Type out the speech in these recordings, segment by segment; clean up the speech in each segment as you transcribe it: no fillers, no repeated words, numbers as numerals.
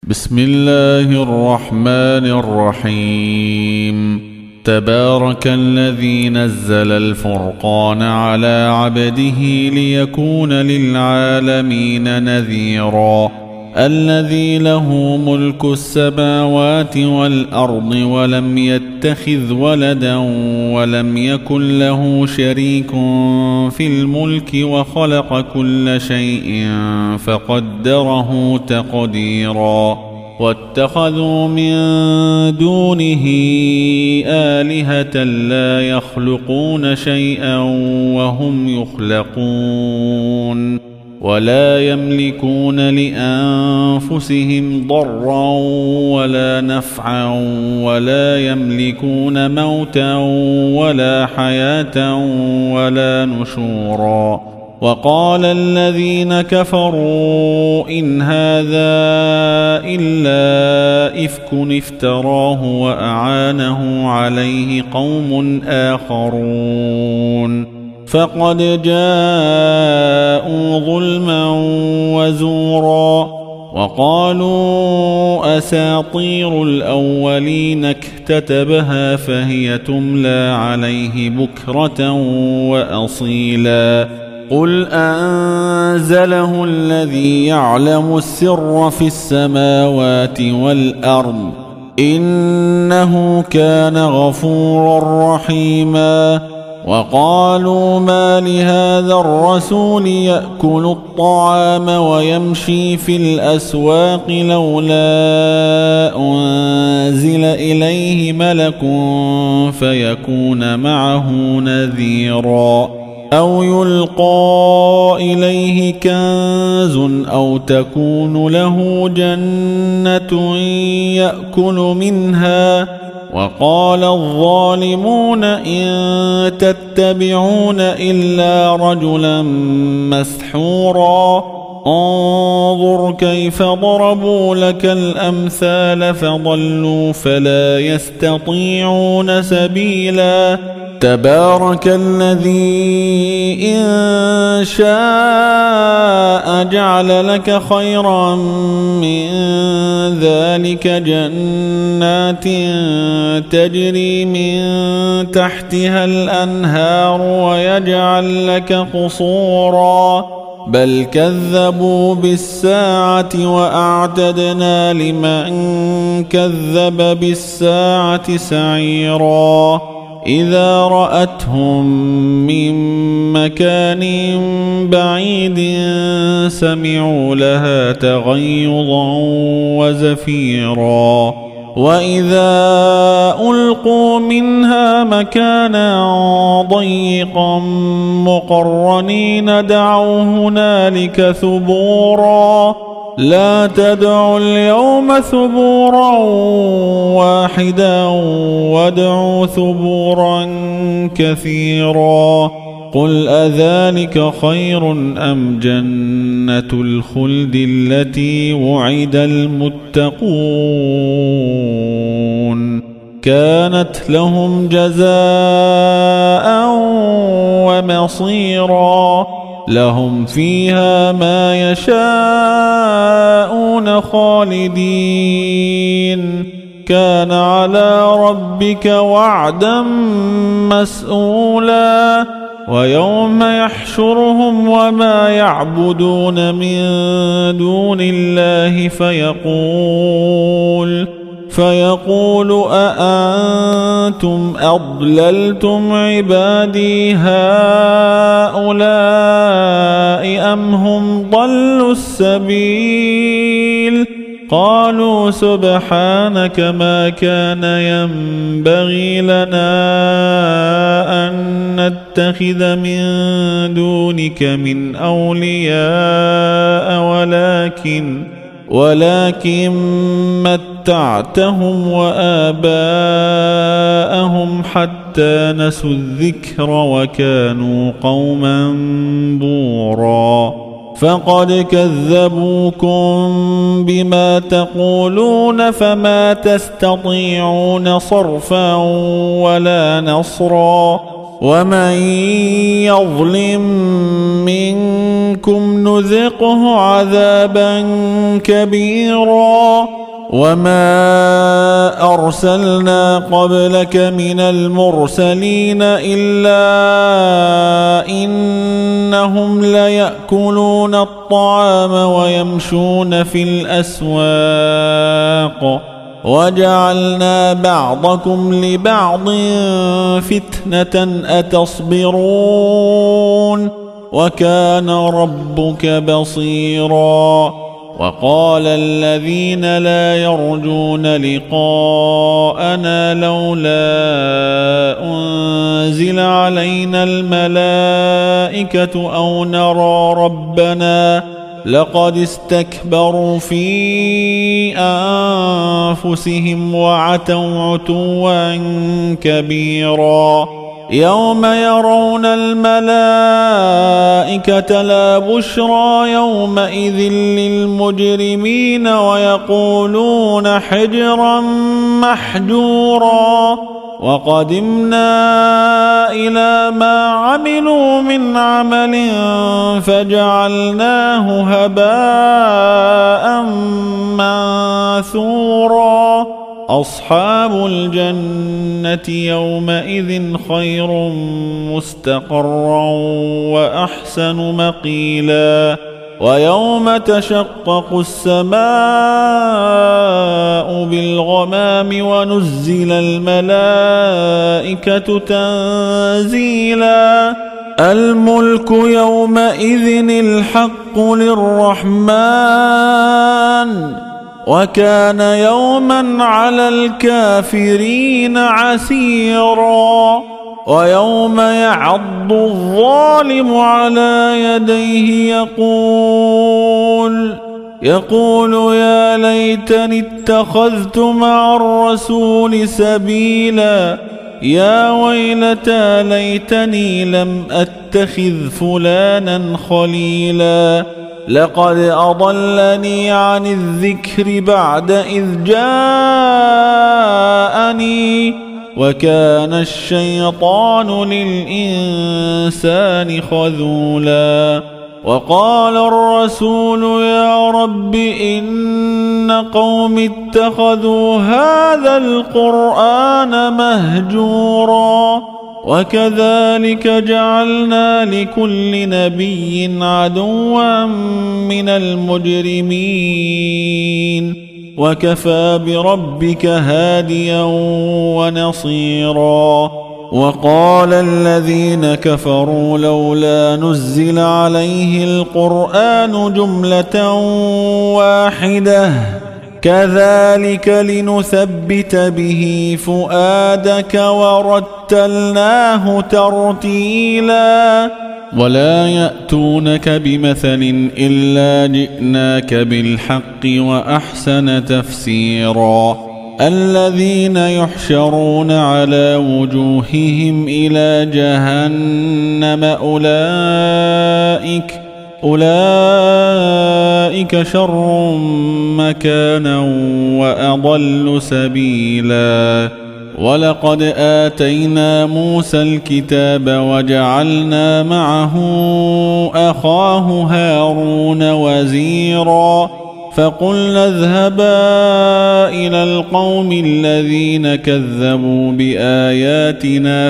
بسم الله الرحمن الرحيم. تبارك الذي نزل الفرقان على عبده ليكون للعالمين نذيرا. الذي له ملك السماوات والأرض ولم يتخذ ولدا ولم يكن له شريك في الملك وخلق كل شيء فقدره تقديرا. واتخذوا من دونه آلهة لا يخلقون شيئا وهم يخلقون ولا يملكون لأنفسهم ضرا ولا نفعا ولا يملكون موتا ولا حياة ولا نشورا. وقال الذين كفروا إن هذا إلا إفك افتراه وأعانه عليه قوم آخرون فقد جاءوا ظلما وزورا. وقالوا أساطير الأولين اكتتبها فهي تملى عليه بكرة وأصيلا. قل أنزله الذي يعلم السر في السماوات والأرض إنه كان غفورا رحيما. وقالوا ما لهذا الرسول يأكل الطعام ويمشي في الأسواق لولا أنزل إليه ملك فيكون معه نذيرا أو يلقى إليه كنز أو تكون له جنة يأكل منها. وقال الظالمون إن تتبعون إلا رجلا مسحورا. انظر كيف ضربوا لك الأمثال فضلوا فلا يستطيعون سبيلا. تبارك الذي إن شاء جعل لك خيرا من ذلك جنات تجري من تحتها الأنهار ويجعل لك قصورا بل كذبوا بالساعة وأعتدنا لمن كذب بالساعة سعيرا. إذا رأتهم من مكان بعيد سمعوا لها تغيظا وزفيرا. وإذا ألقوا منها مكانا ضيقا مقرنين دعوا هنالك ثبورا. لا تدعوا اليوم ثبورا واحدا وادعوا ثبورا كثيرا. قل أذلك خير أم جنة الخلد التي وعد المتقون كانت لهم جزاء ومصيرا. لهم فيها ما يشاءون خالدين كان على ربك وعدا مسئولا. ويوم يحشرهم وما يعبدون من دون الله فيقول أأنتم أضللتم عبادي هؤلاء أم هم ضلوا السبيل. قالوا سبحانك ما كان ينبغي لنا أن نتخذ من دونك من أولياء ولكن متعتهم وآباءهم حتى نسوا الذكر وكانوا قوما بورا. فقد كذبوكم بما تقولون فما تستطيعون صرفا ولا نصرا. ومن يظلم منكم نذقه عذابا كبيرا وما أرسلنا قبلك من المرسلين إلا إنهم ليأكلون الطعام ويمشون في الأسواق وجعلنا بعضكم لبعض فتنة أتصبرون وكان ربك بصيرا. وقال الذين لا يرجون لقاءنا لولا أنزل علينا الملائكة أو نرى ربنا لقد استكبروا في أنفسهم وعتوا عتوا كبيرا. يوم يرون الملائكة لا بشرى يومئذ للمجرمين ويقولون حجرا محجورا. وقدمنا إلى ما عملوا من عمل فجعلناه هباء منثورا. أصحاب الجنة يومئذ خير مستقرا وأحسن مقيلا. ويوم تشقق السماء بالغمام ونزل الملائكة تنزيلا. الملك يومئذ الحق للرحمن وكان يوما على الكافرين عسيرا. ويوم يعض الظالم على يديه يقول يا ليتني اتخذت مع الرسول سبيلا يا ويلتى ليتني لم أتخذ فلانا خليلا لقد أضلني عن الذكر بعد إذ جاءني وكان الشيطان للإنسان خذولا. وقال الرسول يا رب إن قوم اتخذوا هذا القرآن مهجورا. وكذلك جعلنا لكل نبي عدوا من المجرمين وكفى بربك هاديا ونصيرا. وقال الذين كفروا لولا نزل عليه القرآن جملة واحدة كذلك لنثبت به فؤادك ورتلناه ترتيلا. ولا يأتونك بمثل إلا جئناك بالحق وأحسن تفسيرا. الذين يحشرون على وجوههم إلى جهنم أولئك شر مكانا وأضل سبيلا. ولقد آتينا موسى الكتاب وجعلنا معه أخاه هارون وزيرا فقلنا اذهبا إلى القوم الذين كذبوا بآياتنا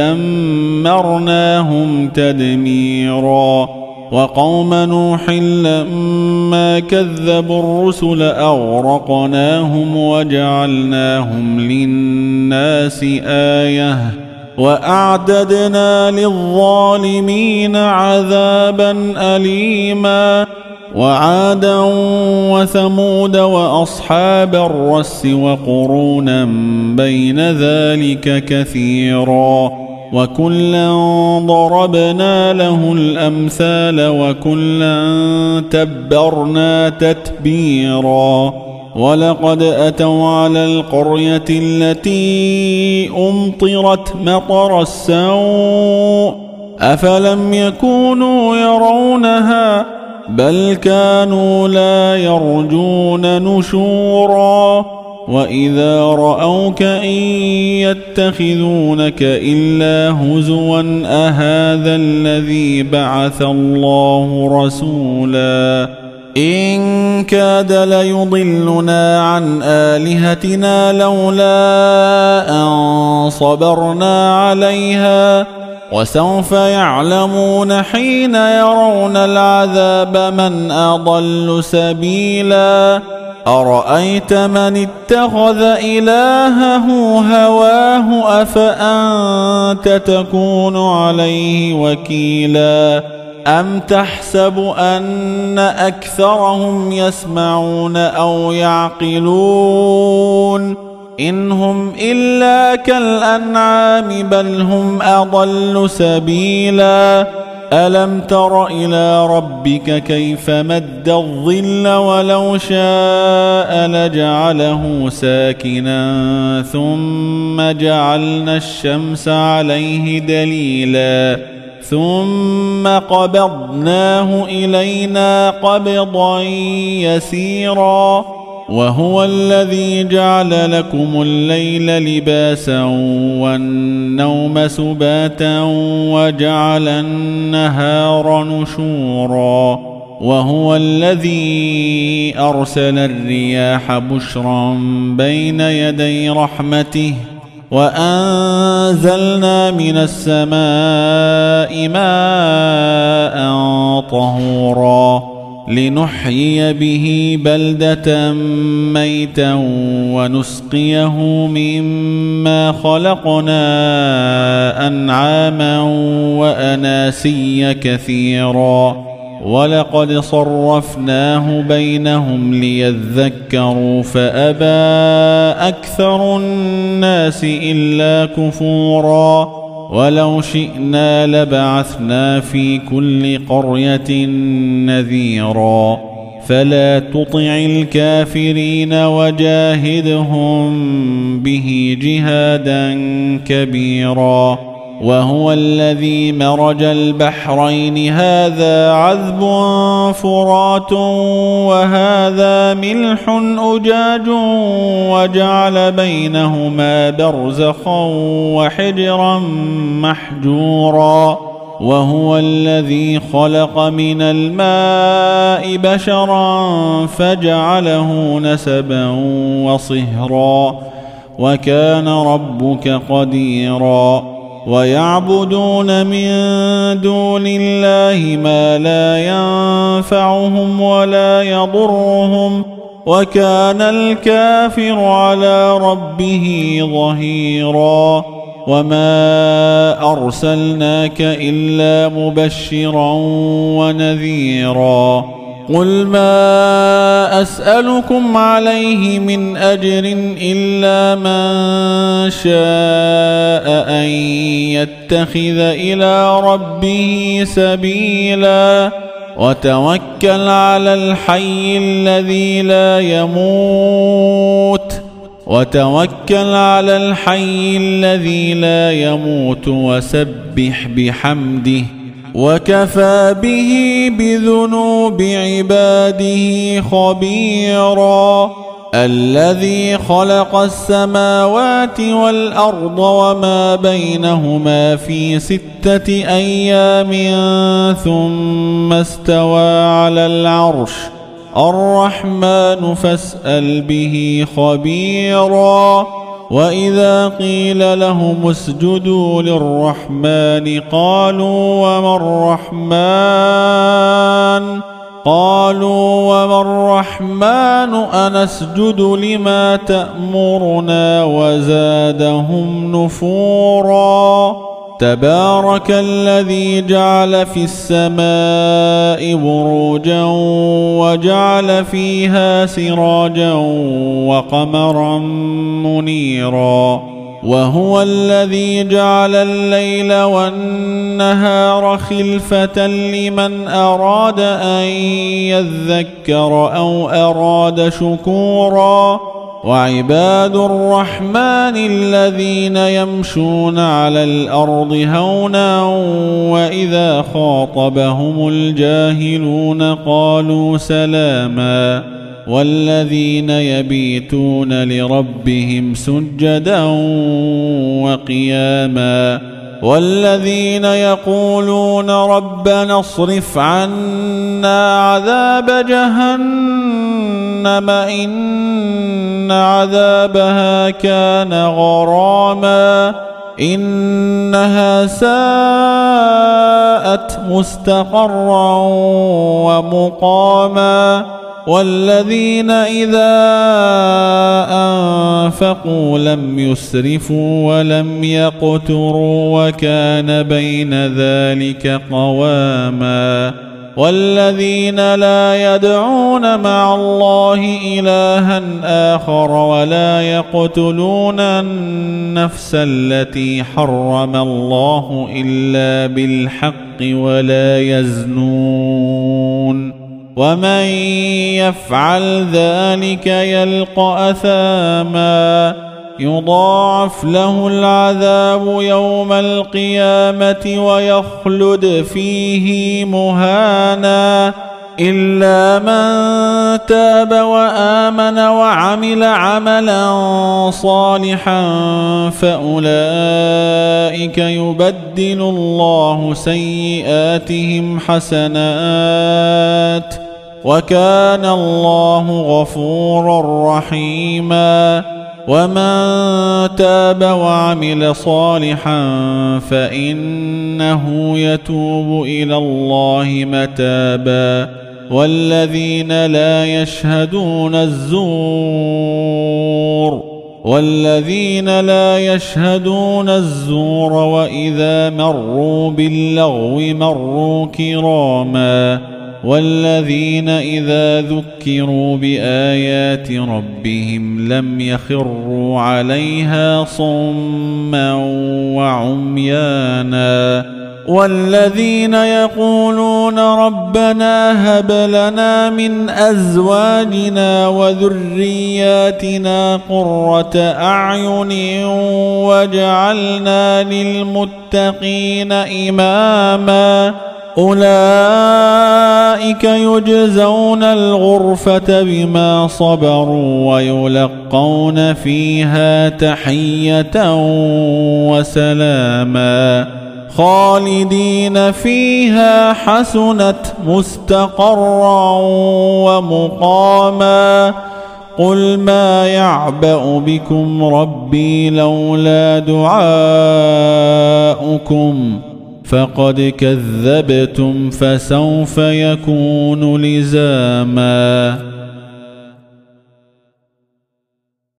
فدمرناهم تدميرا. وقوم نوح لما كذبوا الرسل أغرقناهم وجعلناهم للناس آية وأعتدنا للظالمين عذابا أليما. وعادا وثمود وأصحاب الرس وقرونا بين ذلك كثيرا وكلا ضربنا له الأمثال وكلا تبرنا تتبيرا. ولقد أتوا على القرية التي أمطرت مطر السوء أفلم يكونوا يرونها بل كانوا لا يرجون نشورا. وإذا رأوك إن يتخذونك إلا هزوا أهذا الذي بعث الله رسولا إن كاد ليضلنا عن آلهتنا لولا أن صبرنا عليها وسوف يعلمون حين يرون العذاب من أضل سبيلا أرأيت من اتخذ إلهه هواه أفأنت تكون عليه وكيلا أم تحسب أن أكثرهم يسمعون أو يعقلون إن هم إلا كالأنعام بل هم أضل سبيلا ألم تر إلى ربك كيف مد الظل ولو شاء لجعله ساكنا ثم جعلنا الشمس عليه دليلا ثم قبضناه إلينا قبضا يسيرا وهو الذي جعل لكم الليل لباسا والنوم سباتا وجعل النهار نشورا وهو الذي أرسل الرياح بشرا بين يدي رحمته وأنزلنا من السماء ماء طهورا لنحيي به بلدة ميتا ونسقيه مما خلقنا أنعاما وأناسيا كثيرا ولقد صرفناه بينهم ليذكروا فأبى أكثر الناس إلا كفورا ولو شئنا لبعثنا في كل قرية نذيرا فلا تطع الكافرين وجاهدهم به جهادا كبيرا وهو الذي مرج البحرين هذا عذب فرات وهذا ملح أجاج وجعل بينهما برزخا وحجرا محجورا وهو الذي خلق من الماء بشرا فجعله نسبا وصهرا وكان ربك قديرا ويعبدون من دون الله ما لا ينفعهم ولا يضرهم وكان الكافر على ربه ظهيرا وما أرسلناك إلا مبشرا ونذيرا قل ما أسألكم عليه من أجر إلا من شاء أن يتخذ إلى ربه سبيلا وتوكل على الحي الذي لا يموت وسبح بحمده وكفى به بذنوب عباده خبيرا الذي خلق السماوات والأرض وما بينهما في 6 أيام ثم استوى على العرش الرحمن فاسأل به خبيرا وإذا قيل لهم اسجدوا للرحمن قالوا وما الرحمن أنسجد لما تأمرنا وزادهم نفورا تبارك الذي جعل في السماء بروجا وجعل فيها سراجا وقمرا منيرا وهو الذي جعل الليل والنهار خلفة لمن أراد أن يذكر أو أراد شكورا وعباد الرحمن الذين يمشون على الأرض هونا وإذا خاطبهم الجاهلون قالوا سلاما والذين يبيتون لربهم سجدا وقياما والذين يقولون ربنا اصرف عنا عذاب جهنم إن عذابها كان غراما إنها ساءت مستقرا ومقاما والذين إذا أنفقوا لم يسرفوا ولم يقتروا وكان بين ذلك قواما والذين لا يدعون مع الله إلها آخر ولا يقتلون النفس التي حرم الله إلا بالحق ولا يزنون ومن يفعل ذلك يلقى أثاما يضاعف له العذاب يوم القيامة ويخلد فيه مهانا إلا من تاب وآمن وعمل عملا صالحا فأولئك يبدل الله سيئاتهم حسنات وكان الله غفورا رحيما ومن تاب وعمل صالحا فإنه يتوب إلى الله متابا والذين لا يشهدون الزور وإذا مروا باللغو مروا كراما والذين إذا ذكروا بآيات ربهم لم يخروا عليها صما وعميانا والذين يقولون ربنا هب لنا من أزواجنا وذرياتنا قرة أعين واجعلنا للمتقين إماما أولئك يجزون الغرفة بما صبروا ويلقون فيها تحية وسلاما خالدين فيها حسنت مستقرا ومقاما قل ما يعبأ بكم ربي لولا دعاؤكم فقد كذبتم فسوف يكون لزاما